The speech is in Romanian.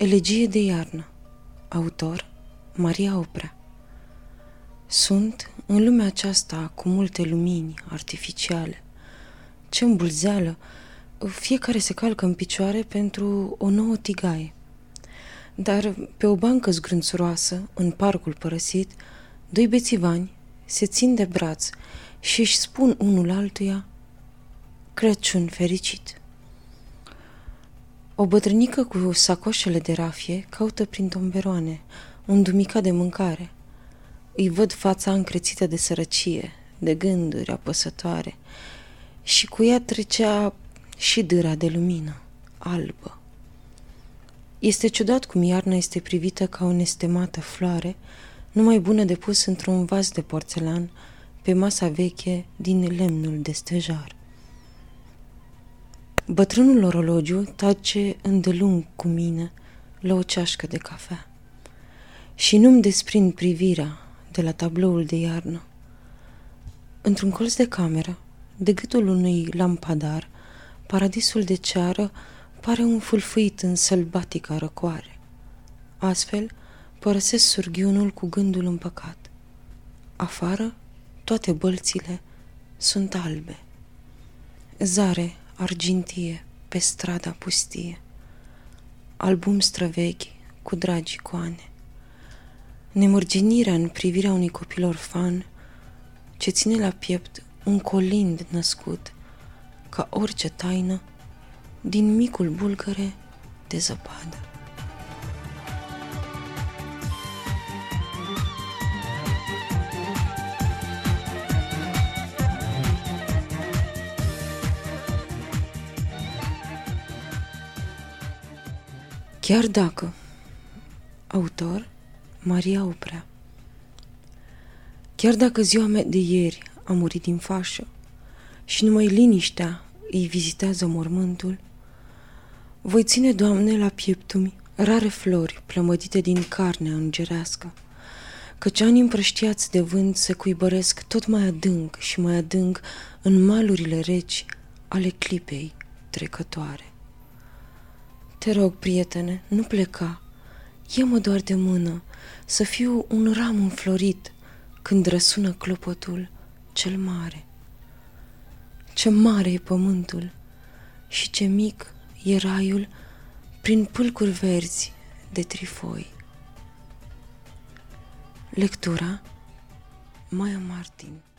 Elegie de iarnă. Autor Maria Oprea. Sunt în lumea aceasta cu multe lumini artificiale. Ce îmbulzeală! Fiecare se calcă în picioare pentru o nouă tigaie. Dar pe o bancă zgrânțuroasă, în parcul părăsit, doi bețivani se țin de braț și își spun unul altuia Crăciun fericit. O bătrânică cu sacoșele de rafie caută prin tomberoane un dumicat de mâncare. Îi văd fața încrețită de sărăcie, de gânduri apăsătoare, și cu ea trecea și dâra de lumină, albă. Este ciudat cum iarna este privită ca o nestemată floare, numai bună de pus într-un vas de porțelan pe masa veche din lemnul de stejar. Bătrânul orologiu tace îndelung cu mine la o ceașcă de cafea și nu-mi desprind privirea de la tabloul de iarnă. Într-un colț de cameră, de gâtul unui lampadar, paradisul de ceară pare un fâlfâit în sălbatică răcoare. Astfel, părăsesc surghiunul cu gândul împăcat. Afară, toate bălțile sunt albe. Zare argintie pe strada pustie, album străvechi cu dragi icoane, nemărginirea în privirea unui copil orfan ce ține la piept un colind născut, ca orice taină, din micul bulgăre de zăpadă. Chiar dacă. Autor Maria Oprea. Chiar dacă ziua mea de ieri a murit din fașă și numai liniștea îi vizitează mormântul, voi ține, Doamne, la pieptul rare flori plămădite din carnea îngerească, căci anii împrăștiați de vânt se cuibăresc tot mai adânc și mai adânc în malurile reci ale clipei trecătoare. Te rog, prietene, nu pleca, ia-mă doar de mână, să fiu un ram înflorit când răsună clopotul cel mare. Ce mare e pământul și ce mic e raiul prin pâlcuri verzi de trifoi. Lectura Maia Martin.